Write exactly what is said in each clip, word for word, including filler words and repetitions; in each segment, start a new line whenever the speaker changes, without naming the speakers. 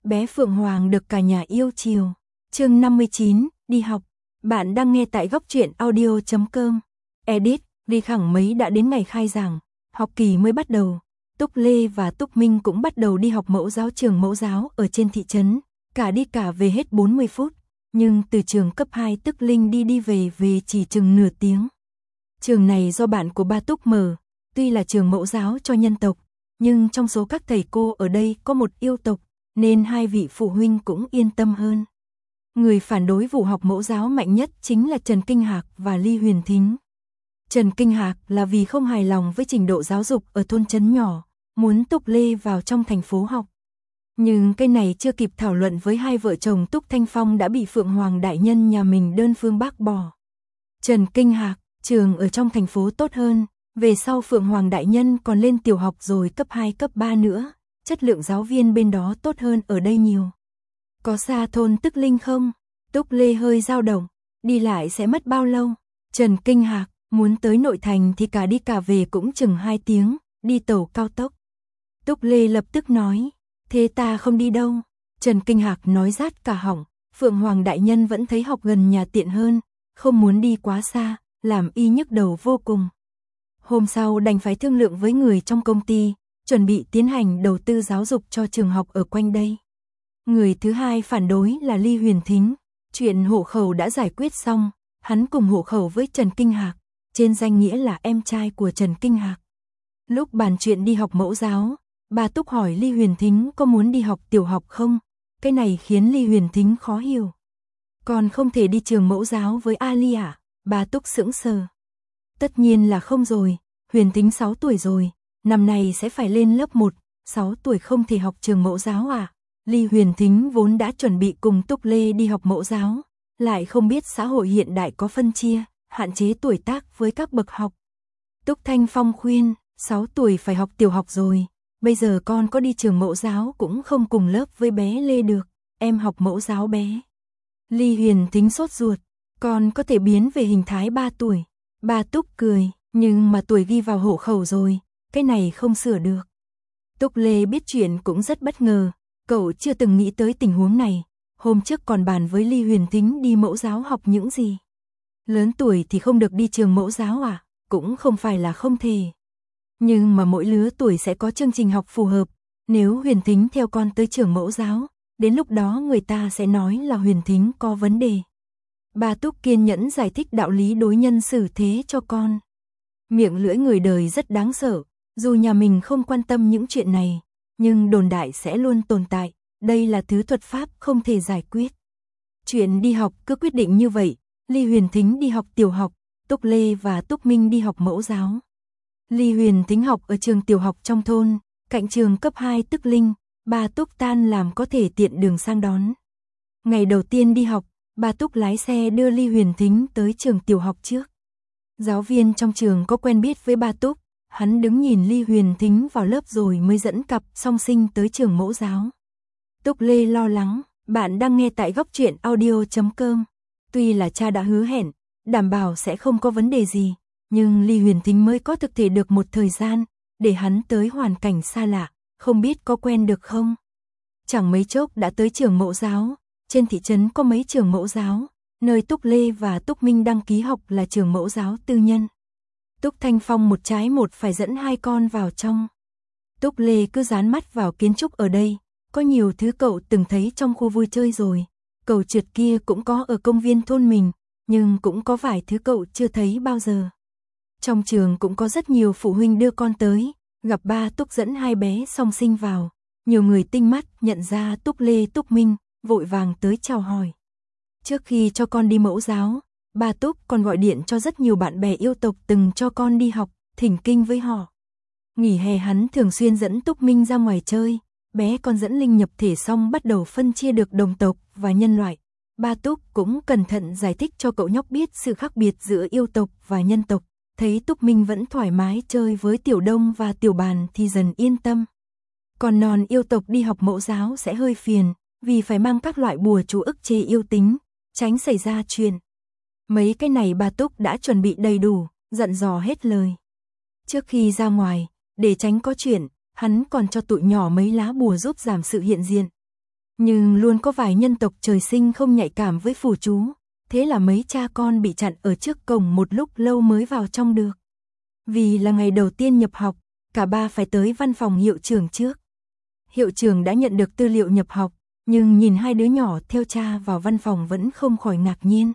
bé Phượng Hoàng được cả nhà yêu chiều. Chương năm mươi chín, đi học. Bạn đang nghe tại góc truyện audio chấm com. Edit, Ly Khẳng mấy đã đến ngày khai giảng, học kỳ mới bắt đầu. Túc Lê và Túc Minh cũng bắt đầu đi học mẫu giáo trường mẫu giáo ở trên thị trấn, cả đi cả về hết bốn mươi phút, nhưng từ trường cấp hai Tức Linh đi đi về về chỉ chừng nửa tiếng. Trường này do bạn của ba Túc mở, tuy là trường mẫu giáo cho nhân tộc, nhưng trong số các thầy cô ở đây có một yêu tộc, nên hai vị phụ huynh cũng yên tâm hơn. Người phản đối vụ học mẫu giáo mạnh nhất chính là Trần Kinh Hạc và Ly Huyền Thính. Trần Kinh Hạc là vì không hài lòng với trình độ giáo dục ở thôn trấn nhỏ, muốn Túc Lê vào trong thành phố học. Nhưng cái này chưa kịp thảo luận với hai vợ chồng Túc Thanh Phong đã bị Phượng Hoàng đại nhân nhà mình đơn phương bác bỏ. Trần Kinh Hạc, trường ở trong thành phố tốt hơn, về sau Phượng Hoàng đại nhân còn lên tiểu học rồi cấp hai cấp ba nữa, chất lượng giáo viên bên đó tốt hơn ở đây nhiều. Có xa thôn Tức Linh không? Túc Lê hơi dao động, đi lại sẽ mất bao lâu? Trần Kinh Hạc, muốn tới nội thành thì cả đi cả về cũng chừng hai tiếng, đi tàu cao tốc. Túc Lê lập tức nói, thế ta không đi đâu. Trần Kinh Hạc nói rát cả họng, Phượng Hoàng đại nhân vẫn thấy học gần nhà tiện hơn, không muốn đi quá xa, làm y nhức đầu vô cùng. Hôm sau đành phải thương lượng với người trong công ty, chuẩn bị tiến hành đầu tư giáo dục cho trường học ở quanh đây. Người thứ hai phản đối là Ly Huyền Thính, chuyện hộ khẩu đã giải quyết xong, hắn cùng hộ khẩu với Trần Kinh Hạc, trên danh nghĩa là em trai của Trần Kinh Hạc. Lúc bàn chuyện đi học mẫu giáo, bà Túc hỏi Ly Huyền Thính có muốn đi học tiểu học không? Cái này khiến Ly Huyền Thính khó hiểu. Còn không thể đi trường mẫu giáo với Ali à? Bà Túc sững sờ. Tất nhiên là không rồi, Huyền Thính sáu tuổi rồi, năm nay sẽ phải lên lớp một, sáu tuổi không thể học trường mẫu giáo à? Ly Huyền Thính vốn đã chuẩn bị cùng Túc Lê đi học mẫu giáo, lại không biết xã hội hiện đại có phân chia, hạn chế tuổi tác với các bậc học. Túc Thanh Phong khuyên, sáu tuổi phải học tiểu học rồi, bây giờ con có đi trường mẫu giáo cũng không cùng lớp với bé Lê được, em học mẫu giáo bé. Ly Huyền Thính sốt ruột, con có thể biến về hình thái ba tuổi. Bà Túc cười, nhưng mà tuổi ghi vào hộ khẩu rồi, cái này không sửa được. Túc Lê biết chuyện cũng rất bất ngờ, cậu chưa từng nghĩ tới tình huống này, hôm trước còn bàn với Ly Huyền Thính đi mẫu giáo học những gì. Lớn tuổi thì không được đi trường mẫu giáo à, cũng không phải là không thể. Nhưng mà mỗi lứa tuổi sẽ có chương trình học phù hợp, nếu Huyền Thính theo con tới trường mẫu giáo, đến lúc đó người ta sẽ nói là Huyền Thính có vấn đề. Bà Túc kiên nhẫn giải thích đạo lý đối nhân xử thế cho con. Miệng lưỡi người đời rất đáng sợ, dù nhà mình không quan tâm những chuyện này, nhưng đồn đại sẽ luôn tồn tại, đây là thứ thuật pháp không thể giải quyết. Chuyện đi học cứ quyết định như vậy, Ly Huyền Thính đi học tiểu học, Túc Lê và Túc Minh đi học mẫu giáo. Ly Huyền Thính học ở trường tiểu học trong thôn, cạnh trường cấp hai Tức Linh, bà Túc tan làm có thể tiện đường sang đón. Ngày đầu tiên đi học, bà Túc lái xe đưa Ly Huyền Thính tới trường tiểu học trước. Giáo viên trong trường có quen biết với bà Túc, hắn đứng nhìn Ly Huyền Thính vào lớp rồi mới dẫn cặp song sinh tới trường mẫu giáo. Túc Lê lo lắng, bạn đang nghe tại góc truyện audio chấm com. Tuy là cha đã hứa hẹn, đảm bảo sẽ không có vấn đề gì, nhưng Ly Huyền Thính mới có thực thể được một thời gian, để hắn tới hoàn cảnh xa lạ, không biết có quen được không. Chẳng mấy chốc đã tới trường mẫu giáo, trên thị trấn có mấy trường mẫu giáo, nơi Túc Lê và Túc Minh đăng ký học là trường mẫu giáo tư nhân. Túc Thanh Phong một trái một phải dẫn hai con vào trong. Túc Lê cứ dán mắt vào kiến trúc ở đây, có nhiều thứ cậu từng thấy trong khu vui chơi rồi, cầu trượt kia cũng có ở công viên thôn mình, nhưng cũng có vài thứ cậu chưa thấy bao giờ. Trong trường cũng có rất nhiều phụ huynh đưa con tới, gặp ba Túc dẫn hai bé song sinh vào, nhiều người tinh mắt nhận ra Túc Lê Túc Minh, vội vàng tới chào hỏi. Trước khi cho con đi mẫu giáo, bà Túc còn gọi điện cho rất nhiều bạn bè yêu tộc từng cho con đi học, thỉnh kinh với họ. Nghỉ hè hắn thường xuyên dẫn Túc Minh ra ngoài chơi, bé con dẫn Linh nhập thể xong bắt đầu phân chia được đồng tộc và nhân loại. Bà Túc cũng cẩn thận giải thích cho cậu nhóc biết sự khác biệt giữa yêu tộc và nhân tộc, thấy Túc Minh vẫn thoải mái chơi với Tiểu Đông và Tiểu Bàn thì dần yên tâm. Còn non yêu tộc đi học mẫu giáo sẽ hơi phiền, vì phải mang các loại bùa chú ức chế yêu tính, tránh xảy ra chuyện. Mấy cái này bà Túc đã chuẩn bị đầy đủ, dặn dò hết lời. Trước khi ra ngoài, để tránh có chuyện, hắn còn cho tụi nhỏ mấy lá bùa giúp giảm sự hiện diện. Nhưng luôn có vài nhân tộc trời sinh không nhạy cảm với phù chú, thế là mấy cha con bị chặn ở trước cổng một lúc lâu mới vào trong được. Vì là ngày đầu tiên nhập học, cả ba phải tới văn phòng hiệu trưởng trước. Hiệu trưởng đã nhận được tư liệu nhập học, nhưng nhìn hai đứa nhỏ theo cha vào văn phòng vẫn không khỏi ngạc nhiên.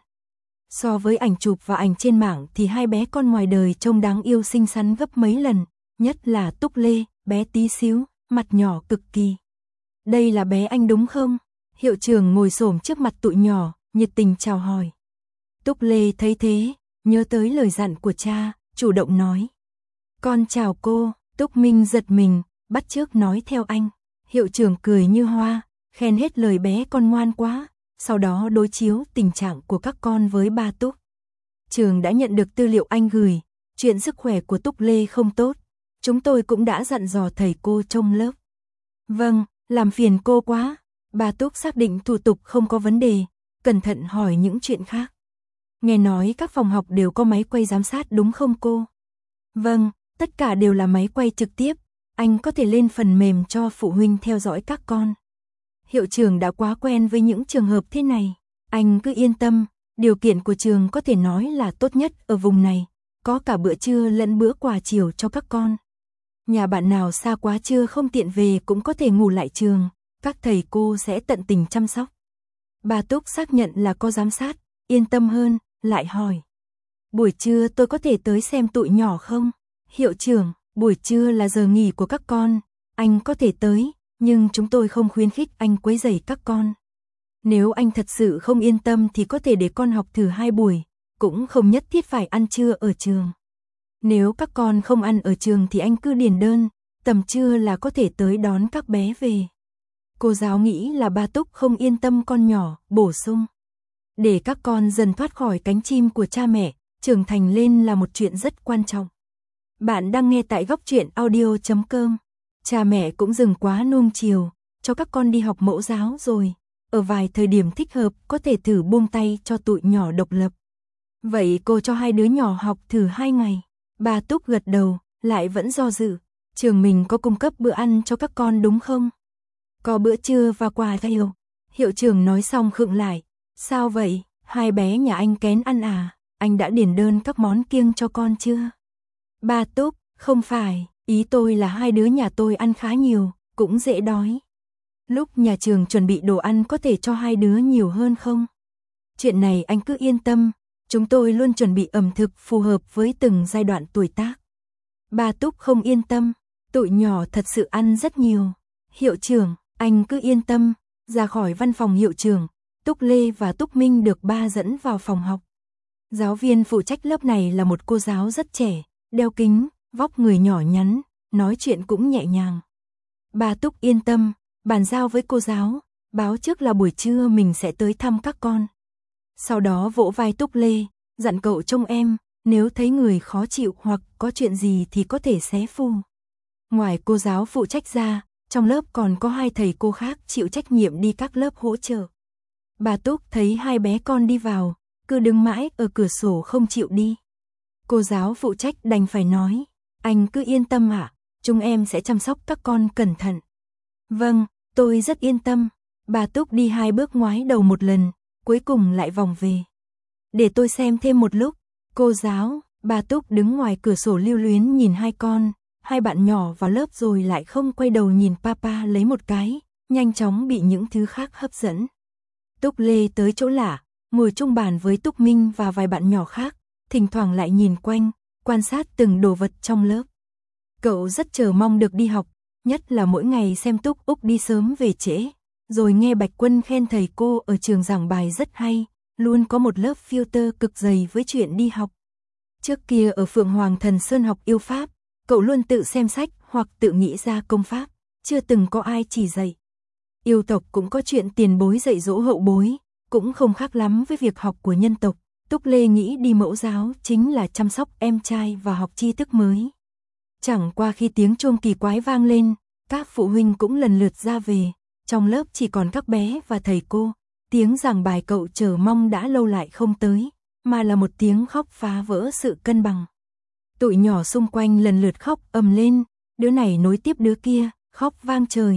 So với ảnh chụp và ảnh trên mạng thì hai bé con ngoài đời trông đáng yêu xinh xắn gấp mấy lần, nhất là Túc Lê, bé tí xíu, mặt nhỏ cực kỳ. Đây là bé anh đúng không? Hiệu trưởng ngồi xổm trước mặt tụi nhỏ, nhiệt tình chào hỏi. Túc Lê thấy thế, nhớ tới lời dặn của cha, chủ động nói. Con chào cô. Túc Minh giật mình, bắt chước nói theo anh. Hiệu trưởng cười như hoa, khen hết lời bé con ngoan quá, sau đó đối chiếu tình trạng của các con với ba Túc. Trường đã nhận được tư liệu anh gửi, chuyện sức khỏe của Túc Lê không tốt, chúng tôi cũng đã dặn dò thầy cô trong lớp. Vâng, làm phiền cô quá. Bà Túc xác định thủ tục không có vấn đề, cẩn thận hỏi những chuyện khác. Nghe nói các phòng học đều có máy quay giám sát đúng không cô? Vâng, tất cả đều là máy quay trực tiếp, anh có thể lên phần mềm cho phụ huynh theo dõi các con. Hiệu trưởng đã quá quen với những trường hợp thế này, anh cứ yên tâm, điều kiện của trường có thể nói là tốt nhất ở vùng này, có cả bữa trưa lẫn bữa quà chiều cho các con. Nhà bạn nào xa quá trưa không tiện về cũng có thể ngủ lại trường, các thầy cô sẽ tận tình chăm sóc. Bà Túc xác nhận là có giám sát, yên tâm hơn, lại hỏi. Buổi trưa tôi có thể tới xem tụi nhỏ không? Hiệu trưởng, buổi trưa là giờ nghỉ của các con, anh có thể tới, nhưng chúng tôi không khuyến khích anh quấy rầy các con. Nếu anh thật sự không yên tâm thì có thể để con học thử hai buổi, cũng không nhất thiết phải ăn trưa ở trường. Nếu các con không ăn ở trường thì anh cứ điền đơn, tầm trưa là có thể tới đón các bé về. Cô giáo nghĩ là bà Túc không yên tâm con nhỏ, bổ sung. Để các con dần thoát khỏi cánh chim của cha mẹ, trưởng thành lên là một chuyện rất quan trọng. Bạn đang nghe tại góc truyện audio chấm com. Cha mẹ cũng dừng quá nuông chiều, cho các con đi học mẫu giáo rồi. Ở vài thời điểm thích hợp có thể thử buông tay cho tụi nhỏ độc lập. Vậy cô cho hai đứa nhỏ học thử hai ngày. Bà Túc gật đầu, lại vẫn do dự. Trường mình có cung cấp bữa ăn cho các con đúng không? Có bữa trưa và quà theo. Hiệu trưởng nói xong khựng lại. Sao vậy? Hai bé nhà anh kén ăn à? Anh đã điền đơn các món kiêng cho con chưa? Bà Túc, không phải, ý tôi là hai đứa nhà tôi ăn khá nhiều, cũng dễ đói. Lúc nhà trường chuẩn bị đồ ăn có thể cho hai đứa nhiều hơn không? Chuyện này anh cứ yên tâm, chúng tôi luôn chuẩn bị ẩm thực phù hợp với từng giai đoạn tuổi tác. Bà Túc không yên tâm, tụi nhỏ thật sự ăn rất nhiều. Hiệu trưởng, anh cứ yên tâm. Ra khỏi văn phòng hiệu trưởng, Túc Lê và Túc Minh được ba dẫn vào phòng học. Giáo viên phụ trách lớp này là một cô giáo rất trẻ, đeo kính, vóc người nhỏ nhắn, nói chuyện cũng nhẹ nhàng. Bà Túc yên tâm, bàn giao với cô giáo, báo trước là buổi trưa mình sẽ tới thăm các con. Sau đó vỗ vai Túc Lê, dặn cậu trông em, nếu thấy người khó chịu hoặc có chuyện gì thì có thể xé phu. Ngoài cô giáo phụ trách ra, trong lớp còn có hai thầy cô khác chịu trách nhiệm đi các lớp hỗ trợ. Bà Túc thấy hai bé con đi vào, cứ đứng mãi ở cửa sổ không chịu đi. Cô giáo phụ trách đành phải nói, anh cứ yên tâm ạ, à, chúng em sẽ chăm sóc các con cẩn thận. Vâng, tôi rất yên tâm. Bà Túc đi hai bước ngoái đầu một lần, cuối cùng lại vòng về. Để tôi xem thêm một lúc. Cô giáo, bà Túc đứng ngoài cửa sổ lưu luyến nhìn hai con, hai bạn nhỏ vào lớp rồi lại không quay đầu nhìn papa lấy một cái, nhanh chóng bị những thứ khác hấp dẫn. Túc Lê tới chỗ lạ, ngồi chung bàn với Túc Minh và vài bạn nhỏ khác, thỉnh thoảng lại nhìn quanh, quan sát từng đồ vật trong lớp. Cậu rất chờ mong được đi học, nhất là mỗi ngày xem Túc Úc đi sớm về trễ, rồi nghe Bạch Quân khen thầy cô ở trường giảng bài rất hay, luôn có một lớp filter cực dày với chuyện đi học. Trước kia ở Phượng Hoàng Thần Sơn học yêu pháp, cậu luôn tự xem sách hoặc tự nghĩ ra công pháp, chưa từng có ai chỉ dạy. Yêu tộc cũng có chuyện tiền bối dạy dỗ hậu bối, cũng không khác lắm với việc học của nhân tộc. Túc Lê nghĩ đi mẫu giáo chính là chăm sóc em trai và học tri thức mới. Chẳng qua khi tiếng chuông kỳ quái vang lên, các phụ huynh cũng lần lượt ra về, trong lớp chỉ còn các bé và thầy cô. Tiếng giảng bài cậu chờ mong đã lâu lại không tới, mà là một tiếng khóc phá vỡ sự cân bằng. Tụi nhỏ xung quanh lần lượt khóc ầm lên, đứa này nối tiếp đứa kia, khóc vang trời,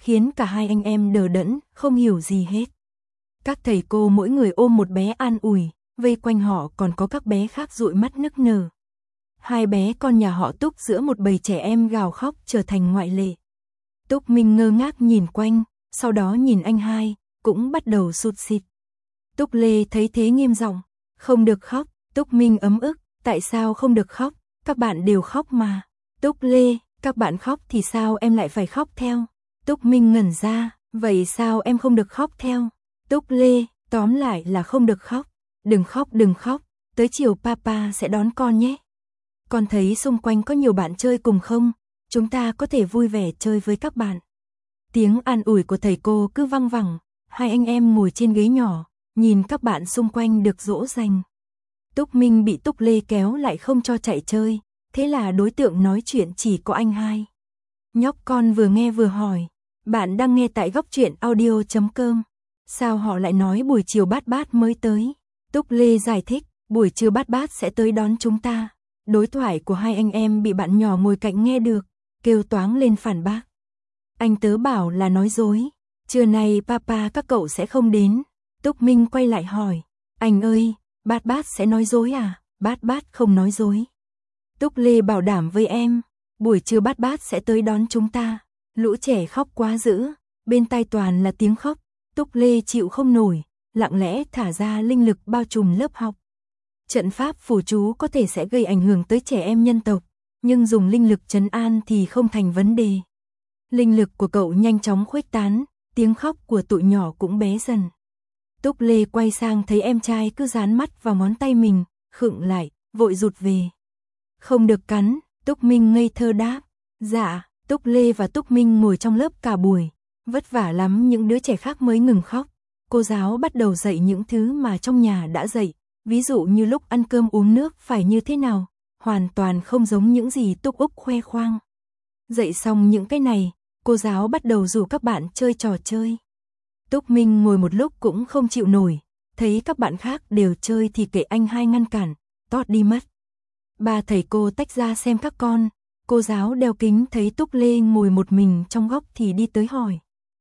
khiến cả hai anh em đờ đẫn, không hiểu gì hết. Các thầy cô mỗi người ôm một bé an ủi, vây quanh họ còn có các bé khác dụi mắt nức nở. Hai bé con nhà họ Túc giữa một bầy trẻ em gào khóc trở thành ngoại lệ. Túc Minh ngơ ngác nhìn quanh, sau đó nhìn anh hai, cũng bắt đầu sụt sịt. Túc Lê thấy thế nghiêm giọng, không được khóc. Túc Minh ấm ức, tại sao không được khóc, các bạn đều khóc mà. Túc Lê, các bạn khóc thì sao em lại phải khóc theo? Túc Minh ngẩn ra, vậy sao em không được khóc theo? Túc Lê, tóm lại là không được khóc. Đừng khóc đừng khóc, tới chiều papa sẽ đón con nhé. Con thấy xung quanh có nhiều bạn chơi cùng không? Chúng ta có thể vui vẻ chơi với các bạn. Tiếng an ủi của thầy cô cứ văng vẳng, hai anh em ngồi trên ghế nhỏ, nhìn các bạn xung quanh được dỗ dành. Túc Minh bị Túc Lê kéo lại không cho chạy chơi, thế là đối tượng nói chuyện chỉ có anh hai. Nhóc con vừa nghe vừa hỏi, bạn đang nghe tại góc truyện audio chấm com. Sao họ lại nói buổi chiều Bát Bát mới tới? Túc Lê giải thích, buổi trưa Bát Bát sẽ tới đón chúng ta. Đối thoại của hai anh em bị bạn nhỏ ngồi cạnh nghe được, kêu toáng lên phản bác. Anh tớ bảo là nói dối, trưa nay papa các cậu sẽ không đến. Túc Minh quay lại hỏi, anh ơi, Bát Bát sẽ nói dối à? Bát Bát không nói dối. Túc Lê bảo đảm với em, buổi trưa Bát Bát sẽ tới đón chúng ta. Lũ trẻ khóc quá dữ, bên tai toàn là tiếng khóc. Túc Lê chịu không nổi, lặng lẽ thả ra linh lực bao trùm lớp học. Trận pháp phù chú có thể sẽ gây ảnh hưởng tới trẻ em nhân tộc, nhưng dùng linh lực trấn an thì không thành vấn đề. Linh lực của cậu nhanh chóng khuếch tán, tiếng khóc của tụi nhỏ cũng bé dần. Túc Lê quay sang thấy em trai cứ dán mắt vào ngón tay mình, khựng lại, vội rụt về. Không được cắn, Túc Minh ngây thơ đáp. Dạ, Túc Lê và Túc Minh ngồi trong lớp cả buổi. Vất vả lắm những đứa trẻ khác mới ngừng khóc. Cô giáo bắt đầu dạy những thứ mà trong nhà đã dạy. Ví dụ như lúc ăn cơm uống nước phải như thế nào. Hoàn toàn không giống những gì Túc Úc khoe khoang. Dạy xong những cái này, cô giáo bắt đầu rủ các bạn chơi trò chơi. Túc Minh ngồi một lúc cũng không chịu nổi. Thấy các bạn khác đều chơi thì kệ anh hai ngăn cản, tót đi mất. Ba thầy cô tách ra xem các con. Cô giáo đeo kính thấy Túc Lê ngồi một mình trong góc thì đi tới hỏi.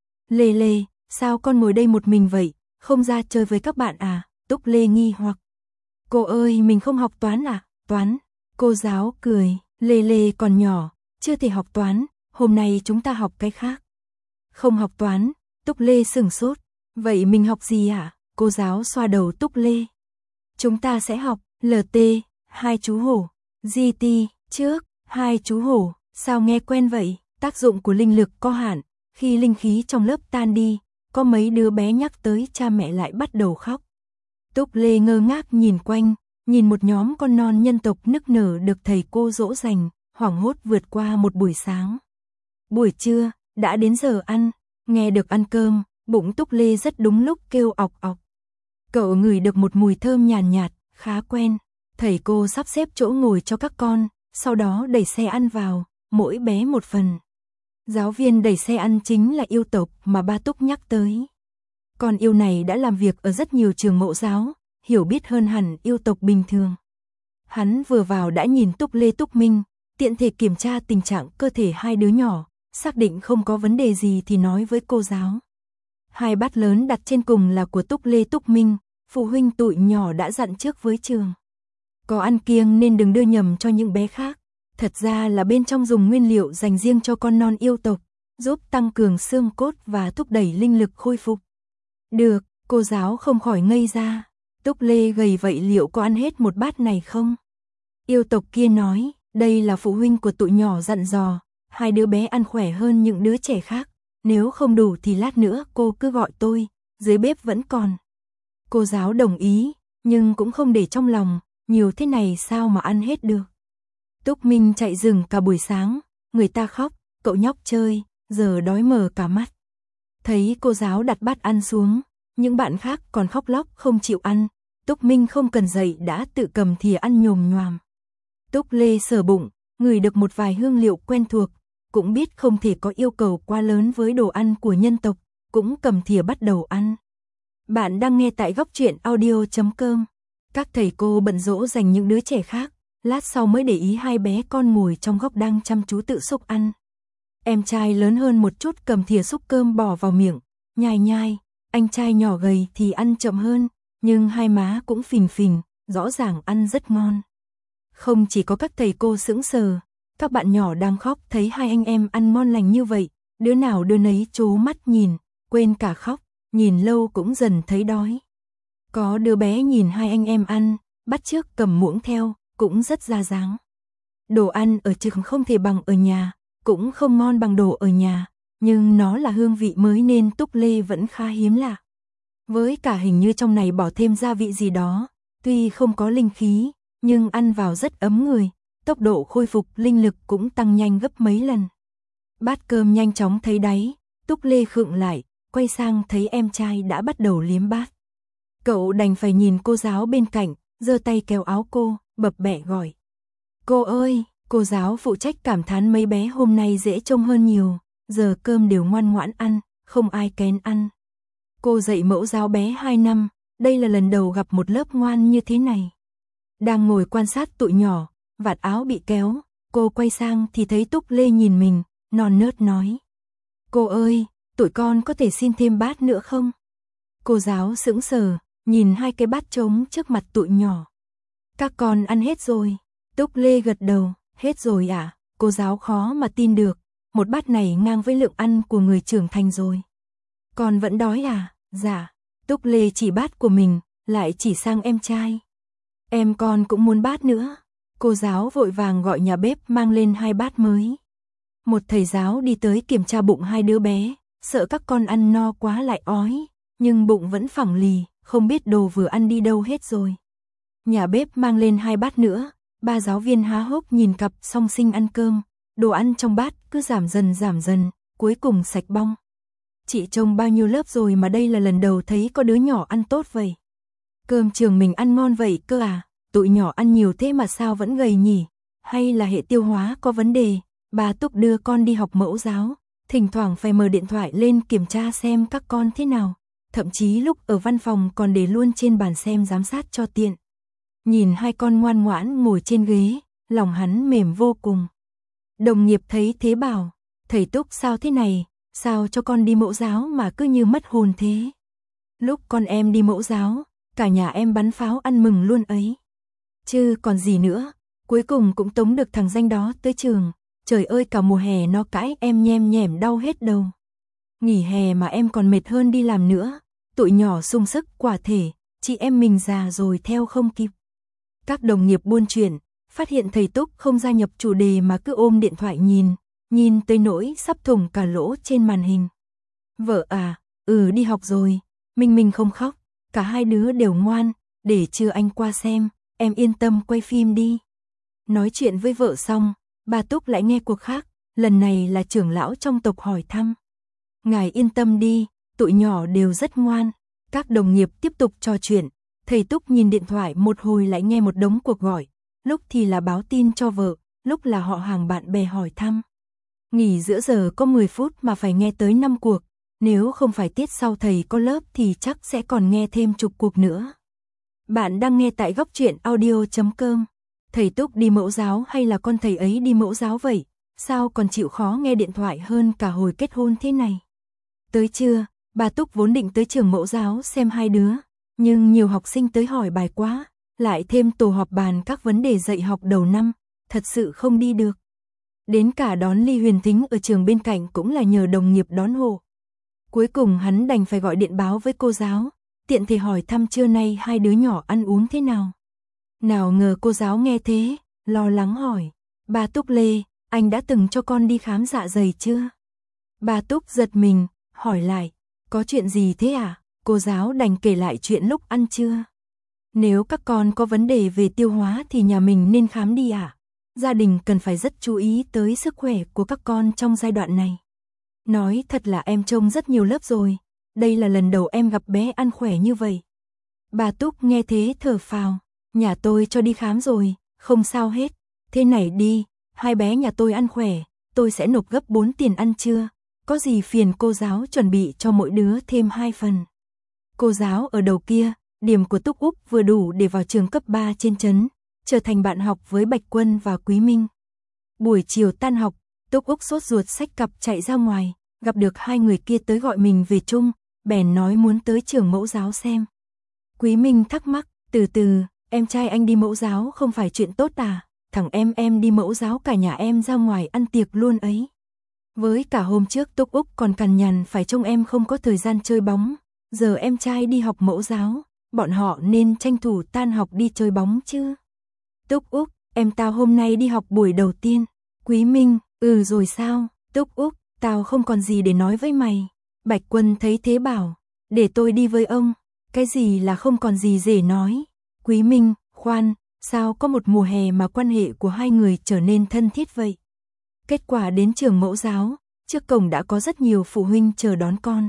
Lê Lê, sao con ngồi đây một mình vậy, không ra chơi với các bạn à? Túc Lê nghi hoặc. Cô ơi, mình không học toán à? Toán. Cô giáo cười, Lê Lê còn nhỏ, chưa thể học toán, hôm nay chúng ta học cái khác. Không học toán, Túc Lê sửng sốt. Vậy mình học gì ạ? Cô giáo xoa đầu Túc Lê. Chúng ta sẽ học lờ tê, hai chú hổ, giê tê, trước, hai chú hổ, sao nghe quen vậy? Tác dụng của linh lực có hạn, khi linh khí trong lớp tan đi, có mấy đứa bé nhắc tới cha mẹ lại bắt đầu khóc. Túc Lê ngơ ngác nhìn quanh, nhìn một nhóm con non nhân tộc nức nở được thầy cô dỗ dành, hoảng hốt vượt qua một buổi sáng. Buổi trưa, đã đến giờ ăn, nghe được ăn cơm, bụng Túc Lê rất đúng lúc kêu ọc ọc. Cậu ngửi được một mùi thơm nhàn nhạt, nhạt, khá quen. Thầy cô sắp xếp chỗ ngồi cho các con, sau đó đẩy xe ăn vào, mỗi bé một phần. Giáo viên đẩy xe ăn chính là yêu tộc mà ba Túc nhắc tới. Con yêu này đã làm việc ở rất nhiều trường mẫu giáo, hiểu biết hơn hẳn yêu tộc bình thường. Hắn vừa vào đã nhìn Túc Lê Túc Minh, tiện thể kiểm tra tình trạng cơ thể hai đứa nhỏ, xác định không có vấn đề gì thì nói với cô giáo. Hai bát lớn đặt trên cùng là của Túc Lê Túc Minh, phụ huynh tụi nhỏ đã dặn trước với trường. Có ăn kiêng nên đừng đưa nhầm cho những bé khác. Thật ra là bên trong dùng nguyên liệu dành riêng cho con non yêu tộc, giúp tăng cường xương cốt và thúc đẩy linh lực khôi phục. Được, cô giáo không khỏi ngây ra. Túc Lê gầy vậy liệu có ăn hết một bát này không? Yêu tộc kia nói, đây là phụ huynh của tụi nhỏ dặn dò, hai đứa bé ăn khỏe hơn những đứa trẻ khác. Nếu không đủ thì lát nữa cô cứ gọi tôi, dưới bếp vẫn còn. Cô giáo đồng ý, nhưng cũng không để trong lòng, nhiều thế này sao mà ăn hết được. Túc Minh chạy rừng cả buổi sáng, người ta khóc, cậu nhóc chơi, giờ đói mờ cả mắt. Thấy cô giáo đặt bát ăn xuống, những bạn khác còn khóc lóc không chịu ăn, Túc Minh không cần dậy đã tự cầm thìa ăn nhồm nhoàm. Túc Lê sờ bụng, ngửi được một vài hương liệu quen thuộc, cũng biết không thể có yêu cầu quá lớn với đồ ăn của nhân tộc, cũng cầm thìa bắt đầu ăn. Bạn đang nghe tại góc truyện audio chấm com. Các thầy cô bận rỗ dành những đứa trẻ khác, lát sau mới để ý hai bé con ngồi trong góc đang chăm chú tự xúc ăn. Em trai lớn hơn một chút cầm thìa xúc cơm bỏ vào miệng, nhai nhai, anh trai nhỏ gầy thì ăn chậm hơn, nhưng hai má cũng phình phình, rõ ràng ăn rất ngon. Không chỉ có các thầy cô sững sờ, các bạn nhỏ đang khóc thấy hai anh em ăn ngon lành như vậy, đứa nào đứa nấy trố mắt nhìn, quên cả khóc, nhìn lâu cũng dần thấy đói. Có đứa bé nhìn hai anh em ăn, bắt chước cầm muỗng theo, cũng rất ra dáng. Đồ ăn ở trường không thể bằng ở nhà, cũng không ngon bằng đồ ở nhà, nhưng nó là hương vị mới nên Túc Lê vẫn khá hiếm lạ. Với cả hình như trong này bỏ thêm gia vị gì đó, tuy không có linh khí, nhưng ăn vào rất ấm người, tốc độ khôi phục linh lực cũng tăng nhanh gấp mấy lần. Bát cơm nhanh chóng thấy đáy, Túc Lê khựng lại, quay sang thấy em trai đã bắt đầu liếm bát. Cậu đành phải nhìn cô giáo bên cạnh, giơ tay kéo áo cô, bập bẹ gọi. Cô ơi, cô giáo phụ trách cảm thán mấy bé hôm nay dễ trông hơn nhiều, giờ cơm đều ngoan ngoãn ăn, không ai kén ăn. Cô dạy mẫu giáo bé hai năm, đây là lần đầu gặp một lớp ngoan như thế này. Đang ngồi quan sát tụi nhỏ, vạt áo bị kéo, cô quay sang thì thấy Túc Lê nhìn mình, non nớt nói. Cô ơi, tụi con có thể xin thêm bát nữa không? Cô giáo sững sờ, nhìn hai cái bát trống trước mặt tụi nhỏ. Các con ăn hết rồi. Túc Lê gật đầu, hết rồi à? Cô giáo khó mà tin được, một bát này ngang với lượng ăn của người trưởng thành rồi. Con vẫn đói à? Dạ. Túc Lê chỉ bát của mình, lại chỉ sang em trai. Em con cũng muốn bát nữa. Cô giáo vội vàng gọi nhà bếp mang lên hai bát mới. Một thầy giáo đi tới kiểm tra bụng hai đứa bé, sợ các con ăn no quá lại ói, nhưng bụng vẫn phẳng lì, không biết đồ vừa ăn đi đâu hết rồi. Nhà bếp mang lên hai bát nữa, ba giáo viên há hốc nhìn cặp song sinh ăn cơm, đồ ăn trong bát cứ giảm dần giảm dần, cuối cùng sạch bong. Chị trông bao nhiêu lớp rồi mà đây là lần đầu thấy có đứa nhỏ ăn tốt vậy. Cơm trường mình ăn ngon vậy cơ à, tụi nhỏ ăn nhiều thế mà sao vẫn gầy nhỉ, hay là hệ tiêu hóa có vấn đề. Bà Túc đưa con đi học mẫu giáo, thỉnh thoảng phải mở điện thoại lên kiểm tra xem các con thế nào, thậm chí lúc ở văn phòng còn để luôn trên bàn xem giám sát cho tiện. Nhìn hai con ngoan ngoãn ngồi trên ghế, lòng hắn mềm vô cùng. Đồng nghiệp thấy thế bảo, thầy Túc sao thế này, sao cho con đi mẫu giáo mà cứ như mất hồn thế. Lúc con em đi mẫu giáo, cả nhà em bắn pháo ăn mừng luôn ấy. Chứ còn gì nữa, cuối cùng cũng tống được thằng danh đó tới trường. Trời ơi cả mùa hè nó cãi em nhem nhẻm đau hết đầu. Nghỉ hè mà em còn mệt hơn đi làm nữa, tụi nhỏ sung sức quả thể, chị em mình già rồi theo không kịp. Các đồng nghiệp buôn chuyện, phát hiện thầy Túc không gia nhập chủ đề mà cứ ôm điện thoại nhìn, nhìn tới nỗi sắp thủng cả lỗ trên màn hình. Vợ à, ừ đi học rồi, Minh Minh không khóc, cả hai đứa đều ngoan, để trưa anh qua xem, em yên tâm quay phim đi. Nói chuyện với vợ xong, bà Túc lại nghe cuộc khác, lần này là trưởng lão trong tộc hỏi thăm. Ngài yên tâm đi, tụi nhỏ đều rất ngoan. Các đồng nghiệp tiếp tục trò chuyện, thầy Túc nhìn điện thoại một hồi lại nghe một đống cuộc gọi, lúc thì là báo tin cho vợ, lúc là họ hàng bạn bè hỏi thăm. Nghỉ giữa giờ có mười phút mà phải nghe tới năm cuộc, nếu không phải tiết sau thầy có lớp thì chắc sẽ còn nghe thêm chục cuộc nữa. Bạn đang nghe tại góc truyện audio chấm com. Thầy Túc đi mẫu giáo hay là con thầy ấy đi mẫu giáo vậy? Sao còn chịu khó nghe điện thoại hơn cả hồi kết hôn thế này? Tới trưa, bà Túc vốn định tới trường mẫu giáo xem hai đứa, nhưng nhiều học sinh tới hỏi bài quá, lại thêm tổ họp bàn các vấn đề dạy học đầu năm, thật sự không đi được. Đến cả đón Ly Huyền Thính ở trường bên cạnh cũng là nhờ đồng nghiệp đón hộ. Cuối cùng hắn đành phải gọi điện báo với cô giáo, tiện thể hỏi thăm trưa nay hai đứa nhỏ ăn uống thế nào. Nào ngờ cô giáo nghe thế, lo lắng hỏi, bà Túc Lê, anh đã từng cho con đi khám dạ dày chưa? Bà Túc giật mình, hỏi lại, có chuyện gì thế à? Cô giáo đành kể lại chuyện lúc ăn trưa. Nếu các con có vấn đề về tiêu hóa thì nhà mình nên khám đi ạ. À? Gia đình cần phải rất chú ý tới sức khỏe của các con trong giai đoạn này. Nói thật là em trông rất nhiều lớp rồi, đây là lần đầu em gặp bé ăn khỏe như vậy. Bà Túc nghe thế thở phào, nhà tôi cho đi khám rồi, không sao hết. Thế này đi, hai bé nhà tôi ăn khỏe, tôi sẽ nộp gấp bốn tiền ăn trưa. Có gì phiền cô giáo chuẩn bị cho mỗi đứa thêm hai phần. Cô giáo ở đầu kia, điểm của Túc Úc vừa đủ để vào trường cấp ba trên trấn, trở thành bạn học với Bạch Quân và Quý Minh. Buổi chiều tan học, Túc Úc sốt ruột xách cặp chạy ra ngoài, gặp được hai người kia tới gọi mình về chung, bèn nói muốn tới trường mẫu giáo xem. Quý Minh thắc mắc, từ từ, em trai anh đi mẫu giáo không phải chuyện tốt à, thằng em em đi mẫu giáo cả nhà em ra ngoài ăn tiệc luôn ấy. Với cả hôm trước Túc Úc còn cằn nhằn phải trông em không có thời gian chơi bóng, giờ em trai đi học mẫu giáo, bọn họ nên tranh thủ tan học đi chơi bóng chứ. Túc Úc, em tao hôm nay đi học buổi đầu tiên. Quý Minh, ừ rồi sao, Túc Úc, tao không còn gì để nói với mày. Bạch Quân thấy thế bảo, để tôi đi với ông. Cái gì là không còn gì để nói. Quý Minh, khoan, sao có một mùa hè mà quan hệ của hai người trở nên thân thiết vậy? Kết quả đến trường mẫu giáo, trước cổng đã có rất nhiều phụ huynh chờ đón con.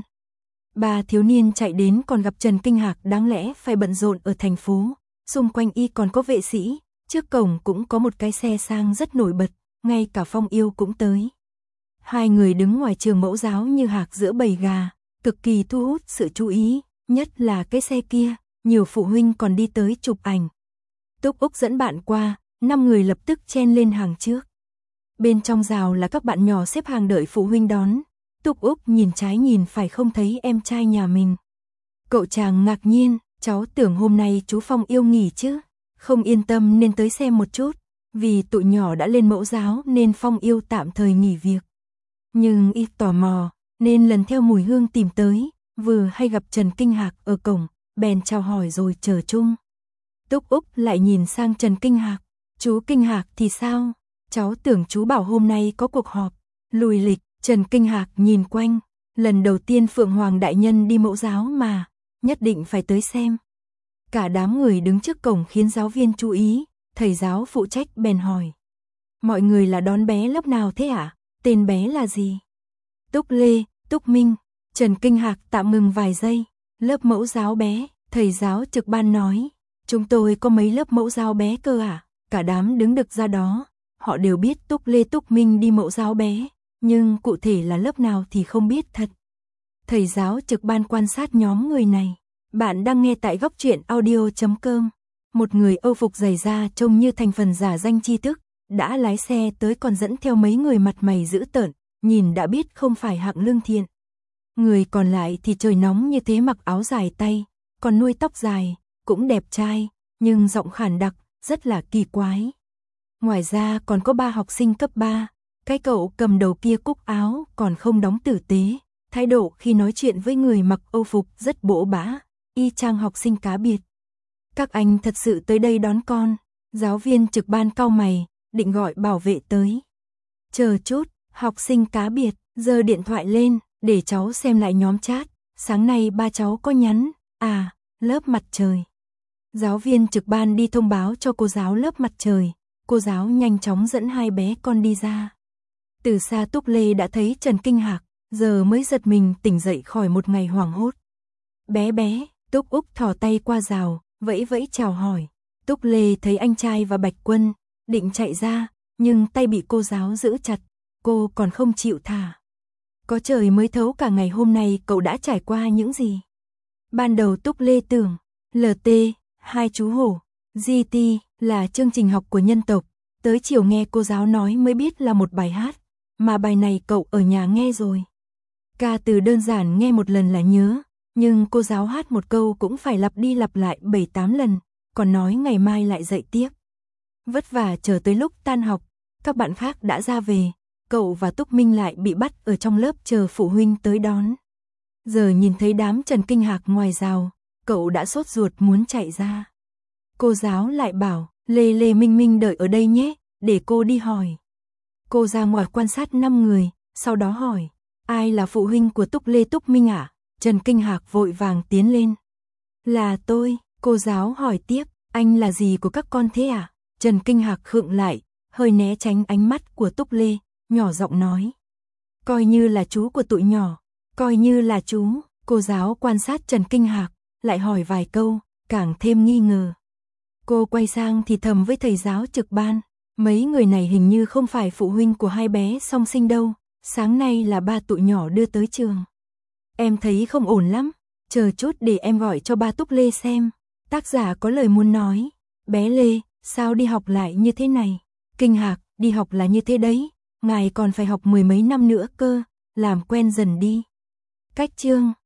Ba thiếu niên chạy đến còn gặp Trần Kinh Hạc đáng lẽ phải bận rộn ở thành phố, xung quanh y còn có vệ sĩ, trước cổng cũng có một cái xe sang rất nổi bật, ngay cả Phong Yêu cũng tới. Hai người đứng ngoài trường mẫu giáo như hạc giữa bầy gà, cực kỳ thu hút sự chú ý, nhất là cái xe kia, nhiều phụ huynh còn đi tới chụp ảnh. Túc Úc dẫn bạn qua, năm người lập tức chen lên hàng trước. Bên trong rào là các bạn nhỏ xếp hàng đợi phụ huynh đón. Túc Úc nhìn trái nhìn phải không thấy em trai nhà mình. Cậu chàng ngạc nhiên, cháu tưởng hôm nay chú Phong Yêu nghỉ chứ, không yên tâm nên tới xem một chút, vì tụi nhỏ đã lên mẫu giáo nên Phong Yêu tạm thời nghỉ việc. Nhưng y tò mò, nên lần theo mùi hương tìm tới, vừa hay gặp Trần Kinh Hạc ở cổng, bèn chào hỏi rồi chờ chung. Túc Úc lại nhìn sang Trần Kinh Hạc, chú Kinh Hạc thì sao? Cháu tưởng chú bảo hôm nay có cuộc họp, lùi lịch. Trần Kinh Hạc nhìn quanh, lần đầu tiên Phượng Hoàng đại nhân đi mẫu giáo mà, nhất định phải tới xem. Cả đám người đứng trước cổng khiến giáo viên chú ý, thầy giáo phụ trách bèn hỏi. Mọi người là đón bé lớp nào thế ạ? À? Tên bé là gì? Túc Lê, Túc Minh. Trần Kinh Hạc tạm ngừng vài giây, lớp mẫu giáo bé, thầy giáo trực ban nói. Chúng tôi có mấy lớp mẫu giáo bé cơ à? Cả đám đứng đực ra đó, họ đều biết Túc Lê Túc Minh đi mẫu giáo bé. Nhưng cụ thể là lớp nào thì không biết thật. Thầy giáo trực ban quan sát nhóm người này. Bạn đang nghe tại góc truyện audio chấm com. Một người Âu phục dày da trông như thành phần giả danh tri thức, đã lái xe tới còn dẫn theo mấy người mặt mày dữ tợn, nhìn đã biết không phải hạng lương thiện. Người còn lại thì trời nóng như thế mặc áo dài tay, còn nuôi tóc dài, cũng đẹp trai, nhưng giọng khản đặc, rất là kỳ quái. Ngoài ra còn có ba học sinh cấp ba. Cái cậu cầm đầu kia cúc áo còn không đóng tử tế, thái độ khi nói chuyện với người mặc Âu phục rất bỗ bã, y chang học sinh cá biệt. Các anh thật sự tới đây đón con, giáo viên trực ban cau mày, định gọi bảo vệ tới. Chờ chút, học sinh cá biệt, giơ điện thoại lên, để cháu xem lại nhóm chat, sáng nay ba cháu có nhắn, à, lớp mặt trời. Giáo viên trực ban đi thông báo cho cô giáo lớp mặt trời, cô giáo nhanh chóng dẫn hai bé con đi ra. Từ xa Túc Lê đã thấy Trần Kinh Hạc, giờ mới giật mình tỉnh dậy khỏi một ngày hoảng hốt. Bé bé, Túc Úc thò tay qua rào, vẫy vẫy chào hỏi. Túc Lê thấy anh trai và Bạch Quân, định chạy ra, nhưng tay bị cô giáo giữ chặt, cô còn không chịu thả. Có trời mới thấu cả ngày hôm nay cậu đã trải qua những gì. Ban đầu Túc Lê tưởng, lờ tê, hai chú hổ, giê tê là chương trình học của nhân tộc, tới chiều nghe cô giáo nói mới biết là một bài hát. Mà bài này cậu ở nhà nghe rồi. Ca từ đơn giản nghe một lần là nhớ, nhưng cô giáo hát một câu cũng phải lặp đi lặp lại bảy tám lần, còn nói ngày mai lại dạy tiếp. Vất vả chờ tới lúc tan học, các bạn khác đã ra về, cậu và Túc Minh lại bị bắt ở trong lớp chờ phụ huynh tới đón. Giờ nhìn thấy đám Trần Kinh Hạc ngoài rào, cậu đã sốt ruột muốn chạy ra. Cô giáo lại bảo, Lê Lê Minh Minh đợi ở đây nhé, để cô đi hỏi. Cô ra ngoài quan sát năm người, sau đó hỏi, ai là phụ huynh của Túc Lê Túc Minh ạ? À? Trần Kinh Hạc vội vàng tiến lên. Là tôi, cô giáo hỏi tiếp, anh là gì của các con thế à? Trần Kinh Hạc khựng lại, hơi né tránh ánh mắt của Túc Lê, nhỏ giọng nói. Coi như là chú của tụi nhỏ, coi như là chú. Cô giáo quan sát Trần Kinh Hạc, lại hỏi vài câu, càng thêm nghi ngờ. Cô quay sang thì thầm với thầy giáo trực ban. Mấy người này hình như không phải phụ huynh của hai bé song sinh đâu, sáng nay là ba tụi nhỏ đưa tới trường. Em thấy không ổn lắm, chờ chút để em gọi cho ba Túc Lê xem. Tác giả có lời muốn nói, bé Lê, sao đi học lại như thế này? Kinh Hạc, đi học là như thế đấy, ngài còn phải học mười mấy năm nữa cơ, làm quen dần đi. Cách chương